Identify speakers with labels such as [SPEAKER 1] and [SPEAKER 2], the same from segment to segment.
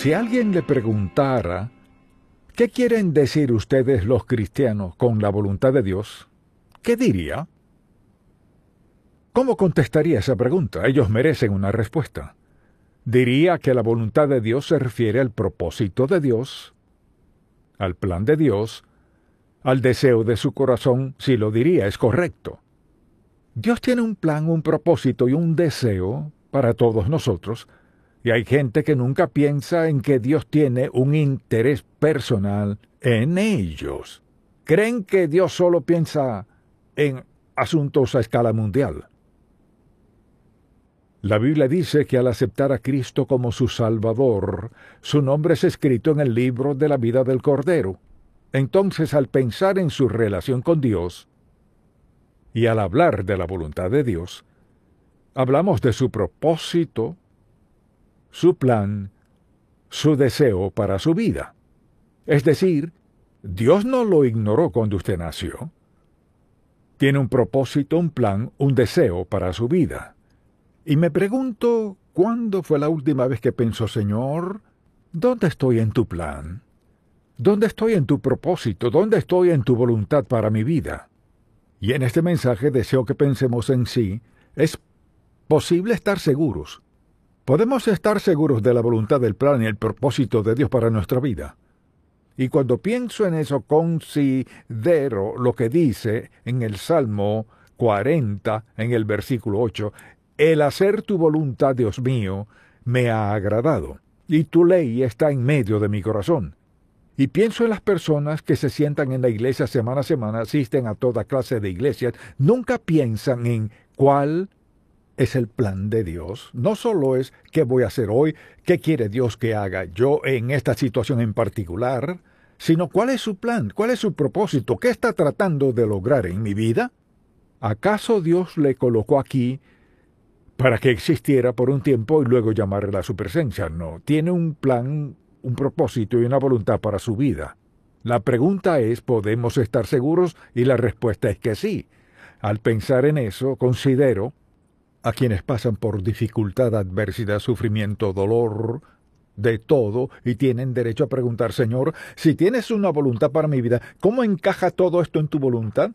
[SPEAKER 1] Si alguien le preguntara, ¿qué quieren decir ustedes los cristianos con la voluntad de Dios?, ¿qué diría? ¿Cómo contestaría esa pregunta? Ellos merecen una respuesta. Diría que la voluntad de Dios se refiere al propósito de Dios, al plan de Dios, al deseo de su corazón. Si lo diría, es correcto. Dios tiene un plan, un propósito y un deseo para todos nosotros, y hay gente que nunca piensa en que Dios tiene un interés personal en ellos. Creen que Dios solo piensa en asuntos a escala mundial. La Biblia dice que al aceptar a Cristo como su Salvador, su nombre es escrito en el libro de la vida del Cordero. Entonces, al pensar en su relación con Dios y al hablar de la voluntad de Dios, hablamos de su propósito, su plan, su deseo para su vida. Es decir, Dios no lo ignoró cuando usted nació. Tiene un propósito, un plan, un deseo para su vida. Y me pregunto, ¿cuándo fue la última vez que pensó, Señor, ¿dónde estoy en tu plan? ¿Dónde estoy en tu propósito? ¿Dónde estoy en tu voluntad para mi vida? Y en este mensaje deseo que pensemos en sí. Es posible estar seguros. Podemos estar seguros de la voluntad, del plan y el propósito de Dios para nuestra vida. Y cuando pienso en eso, considero lo que dice en el Salmo 40, en el versículo 8, «El hacer tu voluntad, Dios mío, me ha agradado, y tu ley está en medio de mi corazón». Y pienso en las personas que se sientan en la iglesia semana a semana, asisten a toda clase de iglesias, nunca piensan en cuál es el plan de Dios. No solo es qué voy a hacer hoy, qué quiere Dios que haga yo en esta situación en particular, sino cuál es su plan, cuál es su propósito, qué está tratando de lograr en mi vida. ¿Acaso Dios le colocó aquí para que existiera por un tiempo y luego llamarle a su presencia? No, tiene un plan, un propósito y una voluntad para su vida. La pregunta es, ¿podemos estar seguros? Y la respuesta es que sí. Al pensar en eso, considero a quienes pasan por dificultad, adversidad, sufrimiento, dolor, de todo, y tienen derecho a preguntar, Señor, si tienes una voluntad para mi vida, ¿cómo encaja todo esto en tu voluntad?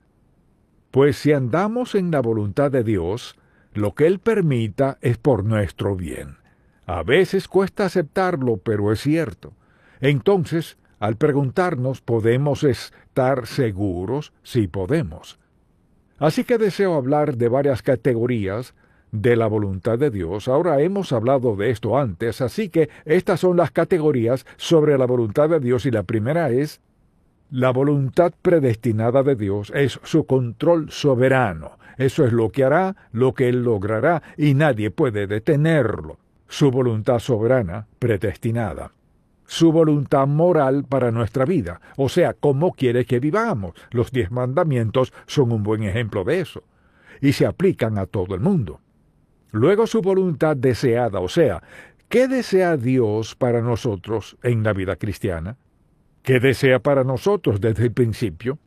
[SPEAKER 1] Pues si andamos en la voluntad de Dios, lo que Él permita es por nuestro bien. A veces cuesta aceptarlo, pero es cierto. Entonces, al preguntarnos, ¿podemos estar seguros? Sí podemos. Así que deseo hablar de varias categorías de la voluntad de Dios. Ahora hemos hablado de esto antes, así que estas son las categorías sobre la voluntad de Dios, y la primera es la voluntad predestinada de Dios, es su control soberano. Eso es lo que hará, lo que Él logrará, y nadie puede detenerlo. Su voluntad soberana, predestinada. Su voluntad moral para nuestra vida, o sea, cómo quiere que vivamos. Los 10 mandamientos son un buen ejemplo de eso, y se aplican a todo el mundo. Luego su voluntad deseada, o sea, ¿qué desea Dios para nosotros en la vida cristiana? ¿Qué desea para nosotros desde el principio?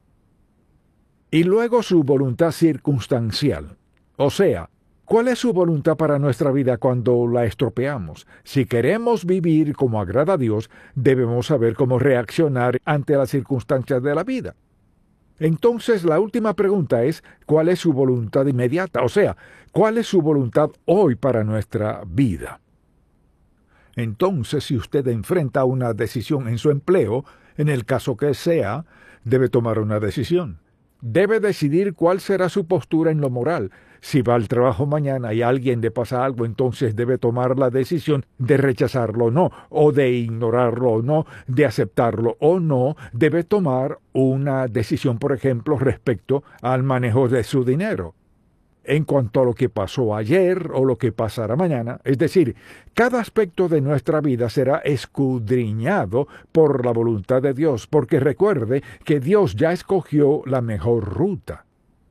[SPEAKER 1] Y luego su voluntad circunstancial, o sea, ¿cuál es su voluntad para nuestra vida cuando la estropeamos? Si queremos vivir como agrada a Dios, debemos saber cómo reaccionar ante las circunstancias de la vida. Entonces, la última pregunta es, ¿cuál es su voluntad inmediata? O sea, ¿cuál es su voluntad hoy para nuestra vida? Entonces, si usted enfrenta una decisión en su empleo, en el caso que sea, debe tomar una decisión. Debe decidir cuál será su postura en lo moral. Si va al trabajo mañana y a alguien le pasa algo, entonces debe tomar la decisión de rechazarlo o no, o de ignorarlo o no, de aceptarlo o no. Debe tomar una decisión, por ejemplo, respecto al manejo de su dinero. En cuanto a lo que pasó ayer o lo que pasará mañana, es decir, cada aspecto de nuestra vida será escudriñado por la voluntad de Dios, porque recuerde que Dios ya escogió la mejor ruta.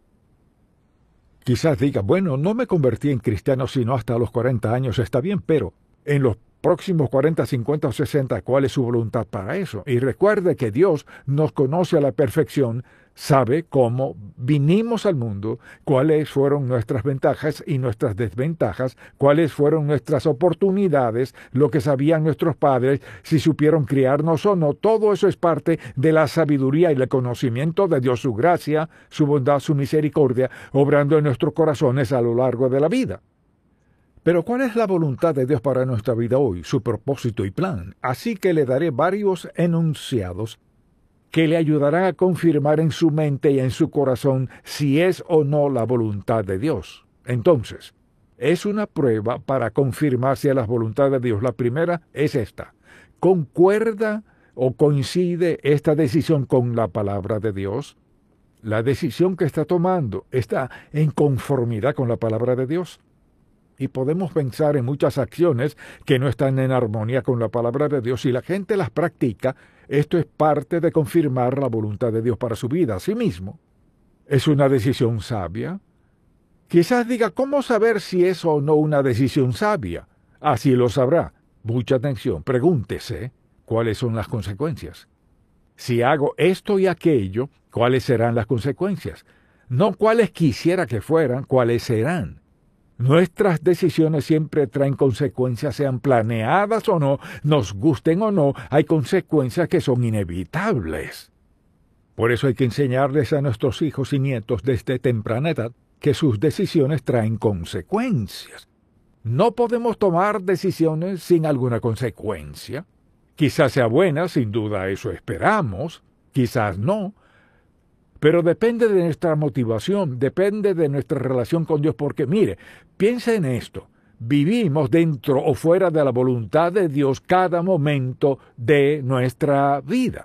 [SPEAKER 1] Quizás diga, bueno, no me convertí en cristiano sino hasta los 40 años, está bien, pero en los próximos 40, 50 o 60, ¿cuál es su voluntad para eso? Y recuerde que Dios nos conoce a la perfección sabe cómo vinimos al mundo, cuáles fueron nuestras ventajas y nuestras desventajas, cuáles fueron nuestras oportunidades, lo que sabían nuestros padres, si supieron criarnos o no. Todo eso es parte de la sabiduría y el conocimiento de Dios, su gracia, su bondad, su misericordia, obrando en nuestros corazones a lo largo de la vida. Pero ¿cuál es la voluntad de Dios para nuestra vida hoy, su propósito y plan? Así que le daré varios enunciados que le ayudarán a confirmar en su mente y en su corazón si es o no la voluntad de Dios. Entonces, es una prueba para confirmar si es la voluntad de Dios. La primera es esta: ¿concuerda o coincide esta decisión con la palabra de Dios? La decisión que está tomando está en conformidad con la palabra de Dios. Y podemos pensar en muchas acciones que no están en armonía con la palabra de Dios. Si la gente las practica, esto es parte de confirmar la voluntad de Dios para su vida. Asimismo, ¿es una decisión sabia? Quizás diga, ¿cómo saber si es o no una decisión sabia? Así lo sabrá. Mucha atención. Pregúntese cuáles son las consecuencias. Si hago esto y aquello, ¿cuáles serán las consecuencias? No cuáles quisiera que fueran, cuáles serán. Nuestras decisiones siempre traen consecuencias, sean planeadas o no, nos gusten o no, hay consecuencias que son inevitables. Por eso hay que enseñarles a nuestros hijos y nietos desde temprana edad que sus decisiones traen consecuencias. No podemos tomar decisiones sin alguna consecuencia. Quizás sea buena, sin duda eso esperamos, quizás no. Pero depende de nuestra motivación, depende de nuestra relación con Dios, porque mire, piensa en esto, vivimos dentro o fuera de la voluntad de Dios cada momento de nuestra vida.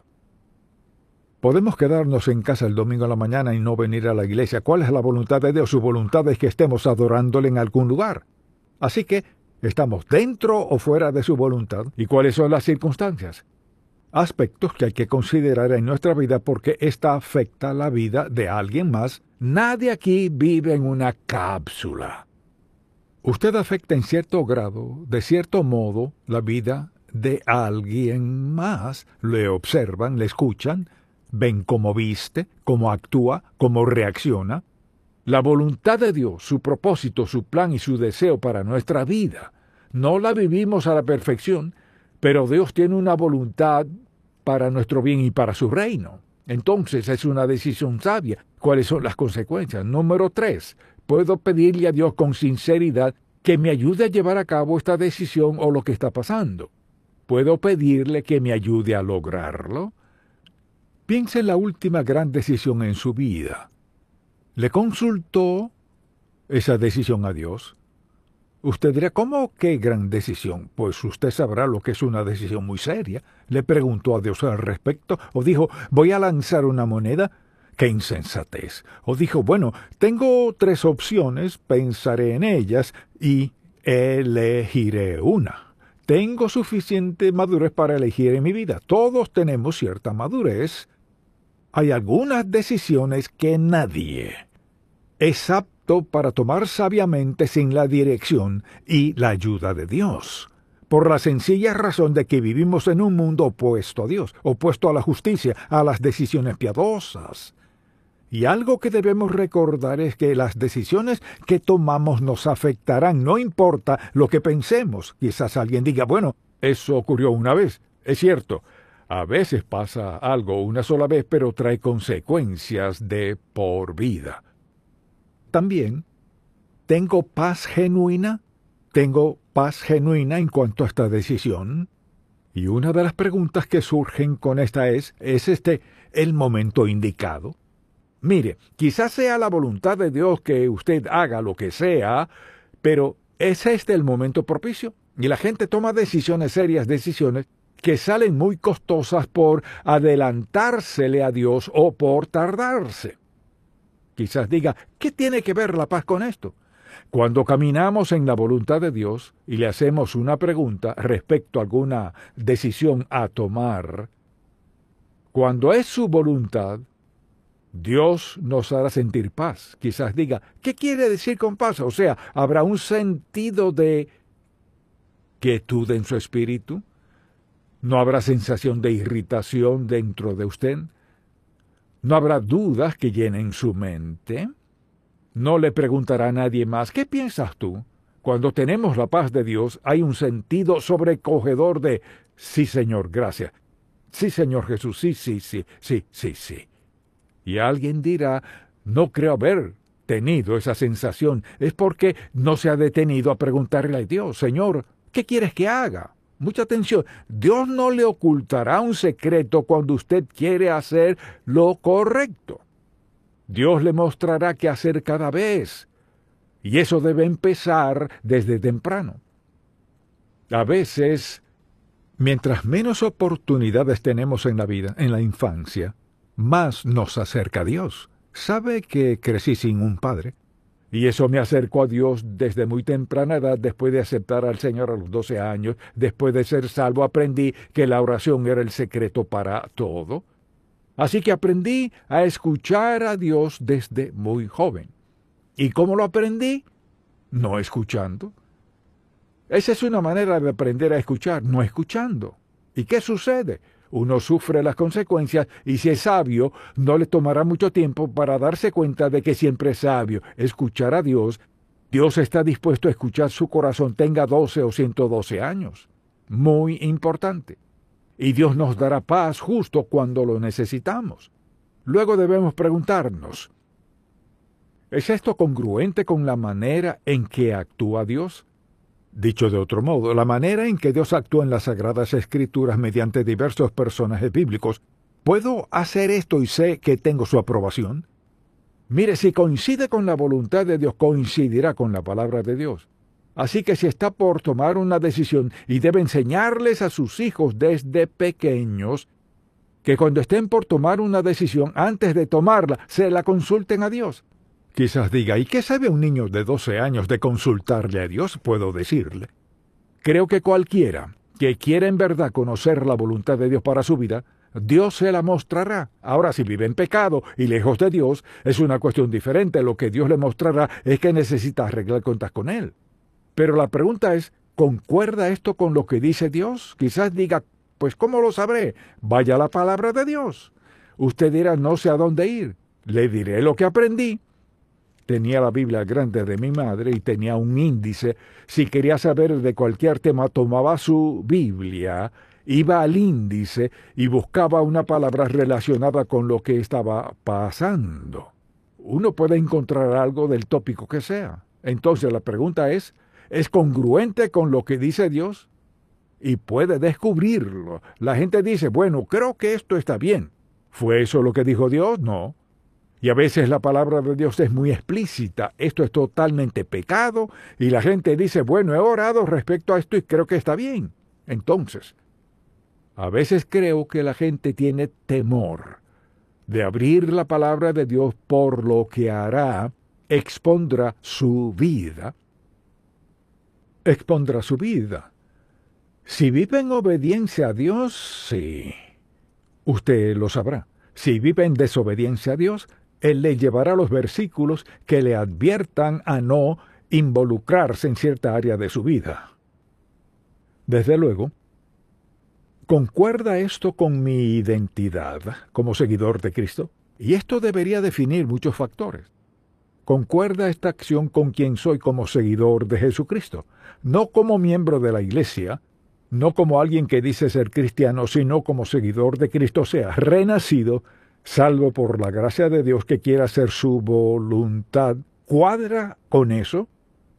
[SPEAKER 1] Podemos quedarnos en casa el domingo a la mañana y no venir a la iglesia. ¿Cuál es la voluntad de Dios? Su voluntad es que estemos adorándole en algún lugar. Así que, ¿estamos dentro o fuera de su voluntad? ¿Y cuáles son las circunstancias? Aspectos que hay que considerar en nuestra vida porque esta afecta la vida de alguien más. Nadie aquí vive en una cápsula. Usted afecta en cierto grado, de cierto modo, la vida de alguien más. Le observan, le escuchan, ven cómo viste, cómo actúa, cómo reacciona. La voluntad de Dios, su propósito, su plan y su deseo para nuestra vida, no la vivimos a la perfección, pero Dios tiene una voluntad para nuestro bien y para su reino. Entonces es una decisión sabia. ¿Cuáles son las consecuencias? Número 3. Puedo pedirle a Dios con sinceridad que me ayude a llevar a cabo esta decisión o lo que está pasando. ¿Puedo pedirle que me ayude a lograrlo? Piense en la última gran decisión en su vida. ¿Le consultó esa decisión a Dios? Usted dirá, ¿cómo qué gran decisión? Pues usted sabrá lo que es una decisión muy seria. ¿Le preguntó a Dios al respecto? ¿O dijo, voy a lanzar una moneda? ¡Qué insensatez! ¿O dijo, bueno, tengo 3 opciones, pensaré en ellas y elegiré una? Tengo suficiente madurez para elegir en mi vida. Todos tenemos cierta madurez. Hay algunas decisiones que nadie es apto para tomar sabiamente sin la dirección y la ayuda de Dios, por la sencilla razón de que vivimos en un mundo opuesto a Dios, opuesto a la justicia, a las decisiones piadosas. Y algo que debemos recordar es que las decisiones que tomamos nos afectarán, no importa lo que pensemos. Quizás alguien diga, bueno, eso ocurrió una vez. Es cierto, a veces pasa algo una sola vez, pero trae consecuencias de por vida. También, ¿tengo paz genuina? ¿Tengo paz genuina en cuanto a esta decisión? Y una de las preguntas que surgen con esta ¿es este el momento indicado? Mire, quizás sea la voluntad de Dios que usted haga lo que sea, pero ¿es este el momento propicio? Y la gente toma decisiones serias, decisiones que salen muy costosas por adelantársele a Dios o por tardarse. Quizás diga, ¿qué tiene que ver la paz con esto? Cuando caminamos en la voluntad de Dios y le hacemos una pregunta respecto a alguna decisión a tomar, cuando es su voluntad, Dios nos hará sentir paz. Quizás diga, ¿qué quiere decir con paz? O sea, ¿habrá un sentido de quietud en su espíritu? ¿No habrá sensación de irritación dentro de usted? No habrá dudas que llenen su mente. No le preguntará a nadie más, ¿qué piensas tú? Cuando tenemos la paz de Dios, hay un sentido sobrecogedor de, sí, Señor, gracias. Sí, Señor Jesús, sí, sí, sí, sí, sí, sí. Y alguien dirá, no creo haber tenido esa sensación. Es porque no se ha detenido a preguntarle a Dios, Señor, ¿qué quieres que haga? Mucha atención. Dios no le ocultará un secreto cuando usted quiere hacer lo correcto. Dios le mostrará qué hacer cada vez. Y eso debe empezar desde temprano. A veces, mientras menos oportunidades tenemos en la vida, en la infancia, más nos acerca a Dios. ¿Sabe que crecí sin un padre? Y eso me acercó a Dios desde muy temprana edad, después de aceptar al Señor a los 12 años, después de ser salvo, aprendí que la oración era el secreto para todo. Así que aprendí a escuchar a Dios desde muy joven. ¿Y cómo lo aprendí? No escuchando. Esa es una manera de aprender a escuchar, no escuchando. ¿Y qué sucede? Uno sufre las consecuencias y si es sabio, no le tomará mucho tiempo para darse cuenta de que siempre es sabio. Escuchar a Dios, Dios está dispuesto a escuchar su corazón, tenga 12 o 112 años. Muy importante. Y Dios nos dará paz justo cuando lo necesitamos. Luego debemos preguntarnos, ¿es esto congruente con la manera en que actúa Dios? Dicho de otro modo, la manera en que Dios actúa en las Sagradas Escrituras mediante diversos personajes bíblicos, ¿puedo hacer esto y sé que tengo su aprobación? Mire, si coincide con la voluntad de Dios, coincidirá con la palabra de Dios. Así que si está por tomar una decisión y debe enseñarles a sus hijos desde pequeños, que cuando estén por tomar una decisión, antes de tomarla, se la consulten a Dios. Quizás diga, ¿y qué sabe un niño de 12 años de consultarle a Dios? Puedo decirle. Creo que cualquiera que quiera en verdad conocer la voluntad de Dios para su vida, Dios se la mostrará. Ahora, si vive en pecado y lejos de Dios, es una cuestión diferente. Lo que Dios le mostrará es que necesita arreglar cuentas con Él. Pero la pregunta es, ¿concuerda esto con lo que dice Dios? Quizás diga, pues ¿cómo lo sabré? Vaya a la palabra de Dios. Usted dirá, no sé a dónde ir. Le diré lo que aprendí. Tenía la Biblia grande de mi madre y tenía un índice. Si quería saber de cualquier tema, tomaba su Biblia, iba al índice y buscaba una palabra relacionada con lo que estaba pasando. Uno puede encontrar algo del tópico que sea. Entonces la pregunta ¿es congruente con lo que dice Dios? Y puede descubrirlo. La gente dice, bueno, creo que esto está bien. ¿Fue eso lo que dijo Dios? No. Y a veces la palabra de Dios es muy explícita. Esto es totalmente pecado. Y la gente dice, bueno, he orado respecto a esto y creo que está bien. Entonces, a veces creo que la gente tiene temor de abrir la palabra de Dios por lo que hará, expondrá su vida. Expondrá su vida. Si vive en obediencia a Dios, sí. Usted lo sabrá. Si vive en desobediencia a Dios, Él le llevará los versículos que le adviertan a no involucrarse en cierta área de su vida. Desde luego, ¿concuerda esto con mi identidad como seguidor de Cristo? Y esto debería definir muchos factores. ¿Concuerda esta acción con quien soy como seguidor de Jesucristo? No como miembro de la Iglesia, no como alguien que dice ser cristiano, sino como seguidor de Cristo, o sea, renacido, salvo por la gracia de Dios que quiera hacer su voluntad. ¿Cuadra con eso?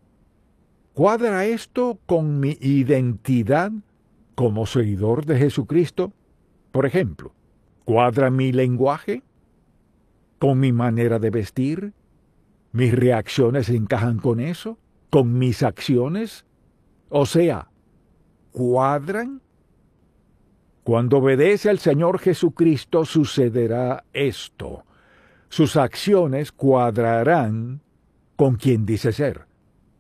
[SPEAKER 1] ¿Cuadra esto con mi identidad como seguidor de Jesucristo? Por ejemplo, ¿cuadra mi lenguaje con mi manera de vestir? ¿Mis reacciones encajan con eso? ¿Con mis acciones? O sea, ¿cuadran? Cuando obedece al Señor Jesucristo sucederá esto. Sus acciones cuadrarán con quien dice ser.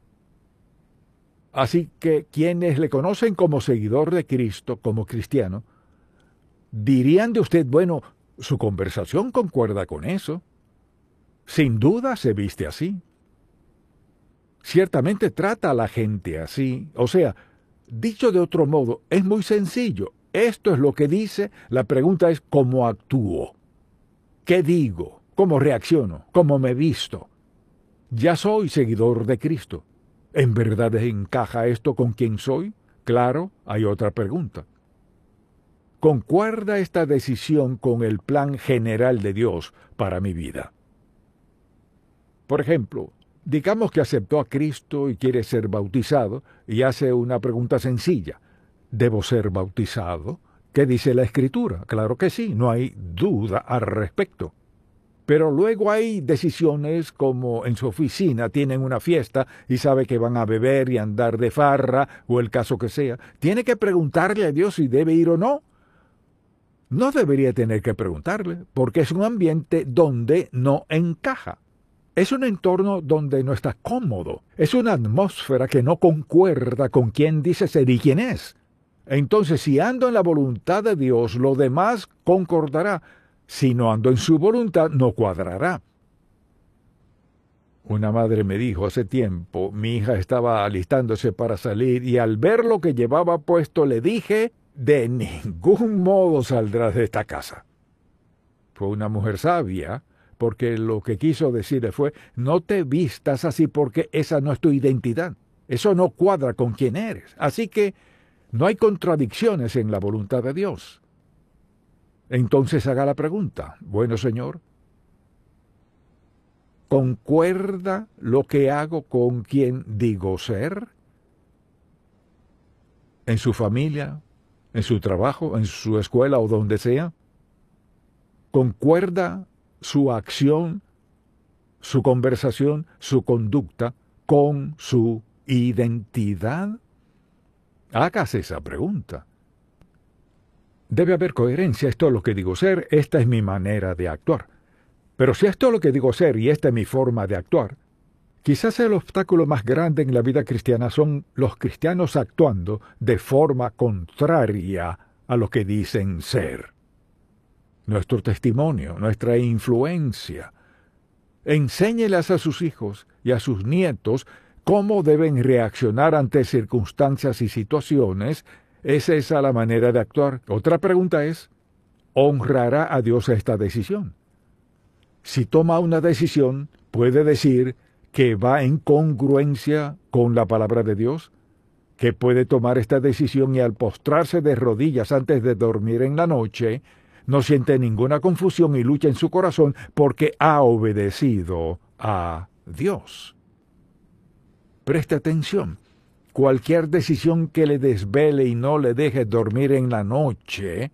[SPEAKER 1] Así que quienes le conocen como seguidor de Cristo, como cristiano, dirían de usted, bueno, su conversación concuerda con eso. Sin duda se viste así. Ciertamente trata a la gente así. O sea, dicho de otro modo, es muy sencillo. Esto es lo que dice, la pregunta es ¿cómo actúo? ¿Qué digo? ¿Cómo reacciono? ¿Cómo me visto? Ya soy seguidor de Cristo. ¿En verdad encaja esto con quien soy? Claro, hay otra pregunta. ¿Concuerda esta decisión con el plan general de Dios para mi vida? Por ejemplo, digamos que aceptó a Cristo y quiere ser bautizado y hace una pregunta sencilla. ¿Debo ser bautizado? ¿Qué dice la Escritura? Claro que sí, no hay duda al respecto. Pero luego hay decisiones como en su oficina tienen una fiesta y sabe que van a beber y andar de farra o el caso que sea. Tiene que preguntarle a Dios si debe ir o no. No debería tener que preguntarle, porque es un ambiente donde no encaja. Es un entorno donde no está cómodo. Es una atmósfera que no concuerda con quién dice ser y quién es. Entonces, si ando en la voluntad de Dios, lo demás concordará. Si no ando en su voluntad, no cuadrará. Una madre me dijo hace tiempo, mi hija estaba alistándose para salir y al ver lo que llevaba puesto le dije, de ningún modo saldrás de esta casa. Fue una mujer sabia, porque lo que quiso decirle fue, no te vistas así porque esa no es tu identidad. Eso no cuadra con quién eres. Así que no hay contradicciones en la voluntad de Dios. Entonces haga la pregunta, bueno, Señor, ¿concuerda lo que hago con quien digo ser? ¿En su familia, en su trabajo, en su escuela o donde sea? ¿Concuerda su acción, su conversación, su conducta con su identidad? Hágase esa pregunta. Debe haber coherencia, esto es lo que digo ser, esta es mi manera de actuar. Pero si esto es lo que digo ser y esta es mi forma de actuar, quizás el obstáculo más grande en la vida cristiana son los cristianos actuando de forma contraria a lo que dicen ser. Nuestro testimonio, nuestra influencia. Enséñelas a sus hijos y a sus nietos cómo deben reaccionar ante circunstancias y situaciones. ¿Es esa la manera de actuar? Otra pregunta es, ¿honrará a Dios esta decisión? Si toma una decisión, ¿puede decir que va en congruencia con la palabra de Dios? ¿Que puede tomar esta decisión y al postrarse de rodillas antes de dormir en la noche, no siente ninguna confusión y lucha en su corazón porque ha obedecido a Dios? Preste atención. Cualquier decisión que le desvele y no le deje dormir en la noche,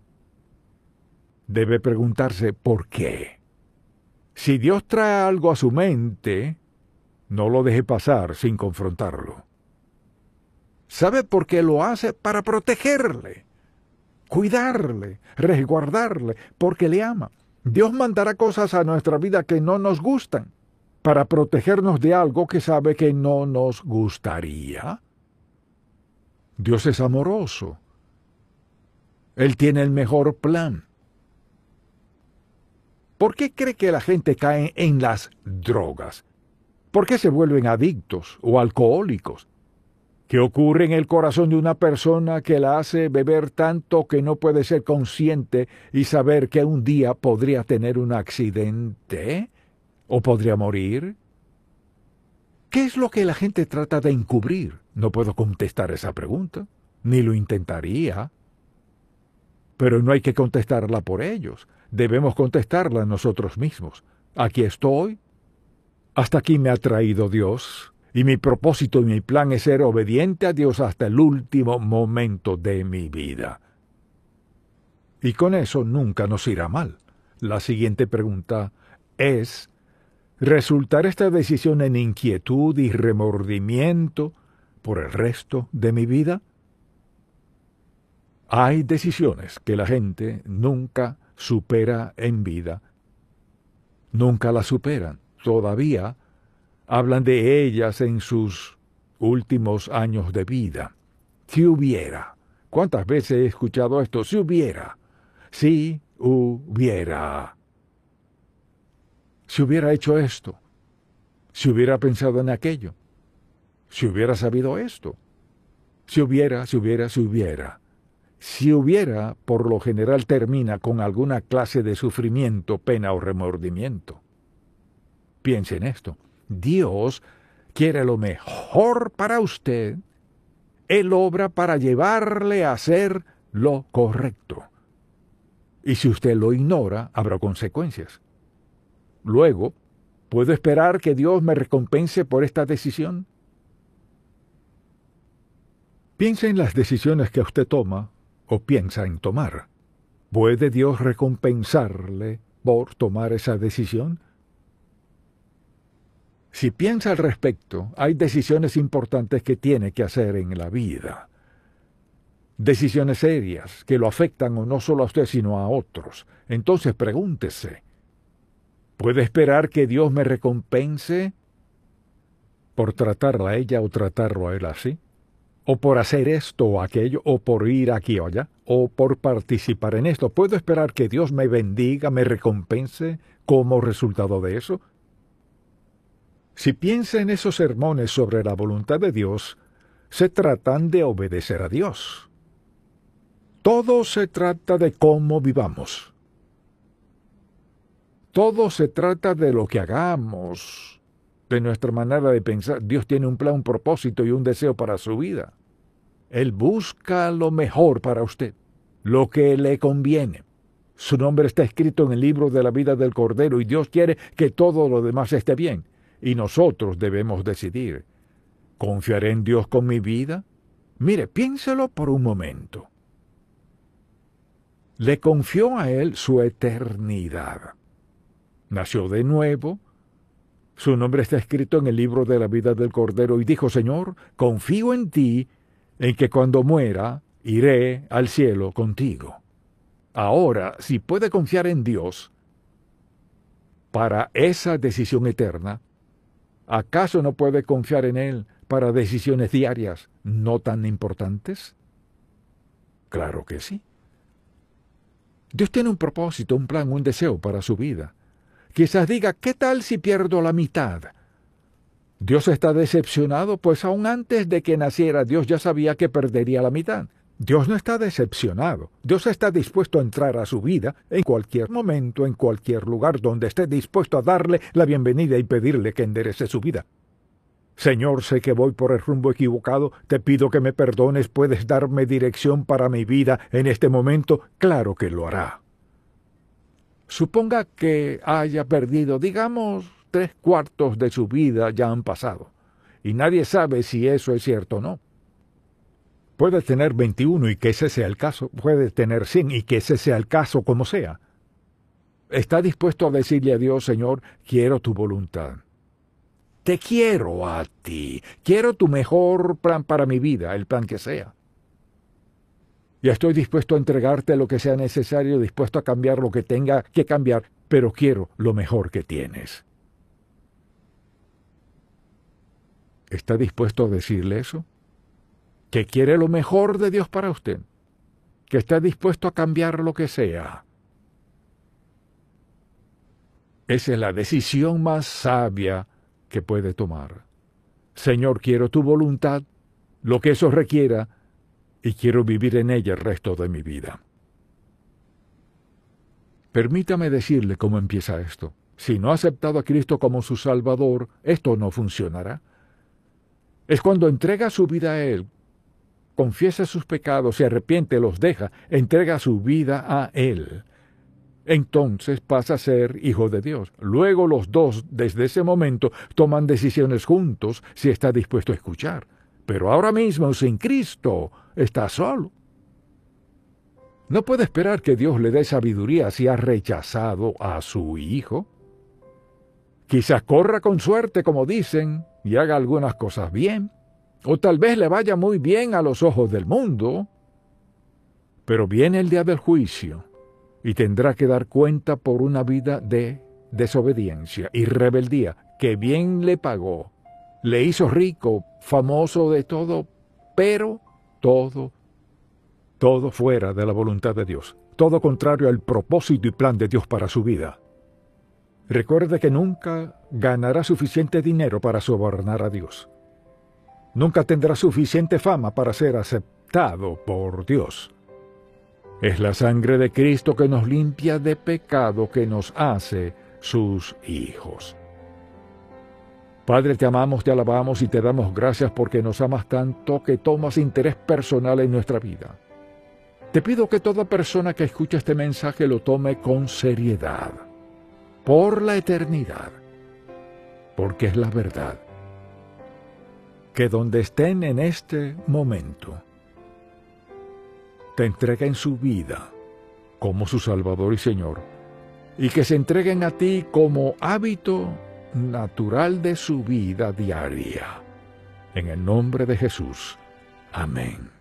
[SPEAKER 1] debe preguntarse ¿por qué? Si Dios trae algo a su mente, no lo deje pasar sin confrontarlo. ¿Sabe por qué lo hace? Para protegerle, cuidarle, resguardarle, porque le ama. Dios mandará cosas a nuestra vida que no nos gustan, para protegernos de algo que sabe que no nos gustaría. Dios es amoroso. Él tiene el mejor plan. ¿Por qué cree que la gente cae en las drogas? ¿Por qué se vuelven adictos o alcohólicos? ¿Qué ocurre en el corazón de una persona que la hace beber tanto que no puede ser consciente y saber que un día podría tener un accidente o podría morir? ¿Qué es lo que la gente trata de encubrir? No puedo contestar esa pregunta, ni lo intentaría. Pero no hay que contestarla por ellos. Debemos contestarla nosotros mismos. Aquí estoy. Hasta aquí me ha traído Dios. Y mi propósito y mi plan es ser obediente a Dios hasta el último momento de mi vida. Y con eso nunca nos irá mal. La siguiente pregunta es, ¿resultará esta decisión en inquietud y remordimiento por el resto de mi vida? Hay decisiones que la gente nunca supera en vida. Nunca las superan. Todavía hablan de ellas en sus últimos años de vida. Si hubiera. ¿Cuántas veces he escuchado esto? Si hubiera. Si hubiera. Si hubiera hecho esto. Si hubiera pensado en aquello. Si hubiera sabido esto. Si hubiera. Si hubiera, por lo general termina con alguna clase de sufrimiento, pena o remordimiento. Piense en esto. Dios quiere lo mejor para usted. Él obra para llevarle a hacer lo correcto. Y si usted lo ignora, habrá consecuencias. Luego, ¿puedo esperar que Dios me recompense por esta decisión? Piense en las decisiones que usted toma o piensa en tomar. ¿Puede Dios recompensarle por tomar esa decisión? Si piensa al respecto, hay decisiones importantes que tiene que hacer en la vida. Decisiones serias que lo afectan o no solo a usted sino a otros. Entonces pregúntese, ¿puede esperar que Dios me recompense por tratarla a ella o tratarlo a él así? ¿O por hacer esto o aquello? ¿O por ir aquí o allá? ¿O por participar en esto? ¿Puedo esperar que Dios me bendiga, me recompense como resultado de eso? Si piensa en esos sermones sobre la voluntad de Dios, se tratan de obedecer a Dios. Todo se trata de cómo vivamos. Todo se trata de lo que hagamos, de nuestra manera de pensar. Dios tiene un plan, un propósito y un deseo para su vida. Él busca lo mejor para usted, lo que le conviene. Su nombre está escrito en el libro de la vida del Cordero y Dios quiere que todo lo demás esté bien. Y nosotros debemos decidir, ¿confiaré en Dios con mi vida? Mire, piénselo por un momento. Le confió a Él su eternidad. Nació de nuevo. Su nombre está escrito en el libro de la vida del Cordero y dijo, Señor, confío en ti, en que cuando muera, iré al cielo contigo. Ahora, si puede confiar en Dios para esa decisión eterna, ¿acaso no puede confiar en Él para decisiones diarias no tan importantes? Claro que sí. Dios tiene un propósito, un plan, un deseo para su vida. Quizás diga, ¿qué tal si pierdo la mitad? Dios está decepcionado, pues aún antes de que naciera, Dios ya sabía que perdería la mitad. Dios no está decepcionado. Dios está dispuesto a entrar a su vida en cualquier momento, en cualquier lugar donde esté dispuesto a darle la bienvenida y pedirle que enderece su vida. Señor, sé que voy por el rumbo equivocado, te pido que me perdones, ¿puedes darme dirección para mi vida en este momento? Claro que lo hará. Suponga que haya perdido, digamos, 3/4 de su vida ya han pasado, y nadie sabe si eso es cierto o no. Puede tener 21 y que ese sea el caso, puede tener 100 y que ese sea el caso como sea. ¿Está dispuesto a decirle a Dios, Señor, quiero tu voluntad? Te quiero a ti, quiero tu mejor plan para mi vida, el plan que sea. Y estoy dispuesto a entregarte lo que sea necesario, dispuesto a cambiar lo que tenga que cambiar, pero quiero lo mejor que tienes. ¿Está dispuesto a decirle eso? ¿Que quiere lo mejor de Dios para usted? ¿Que está dispuesto a cambiar lo que sea? Esa es la decisión más sabia que puede tomar. Señor, quiero tu voluntad, lo que eso requiera, y quiero vivir en ella el resto de mi vida. Permítame decirle cómo empieza esto. Si no ha aceptado a Cristo como su Salvador, esto no funcionará. Es cuando entrega su vida a Él, confiesa sus pecados, se arrepiente, los deja, entrega su vida a Él. Entonces pasa a ser hijo de Dios. Luego los dos, desde ese momento, toman decisiones juntos si está dispuesto a escuchar. Pero ahora mismo, sin Cristo, está solo. No puede esperar que Dios le dé sabiduría si ha rechazado a su hijo. Quizás corra con suerte, como dicen, y haga algunas cosas bien. O tal vez le vaya muy bien a los ojos del mundo. Pero viene el día del juicio y tendrá que dar cuenta por una vida de desobediencia y rebeldía que bien le pagó. Le hizo rico, famoso de todo, pero todo fuera de la voluntad de Dios. Todo contrario al propósito y plan de Dios para su vida. Recuerde que nunca ganará suficiente dinero para sobornar a Dios. Nunca tendrá suficiente fama para ser aceptado por Dios. Es la sangre de Cristo que nos limpia de pecado, que nos hace sus hijos. Padre, te amamos, te alabamos y te damos gracias porque nos amas tanto que tomas interés personal en nuestra vida. Te pido que toda persona que escuche este mensaje lo tome con seriedad, por la eternidad, porque es la verdad. Que donde estén en este momento, te entreguen su vida como su Salvador y Señor, y que se entreguen a ti como hábito natural de su vida diaria. En el nombre de Jesús. Amén.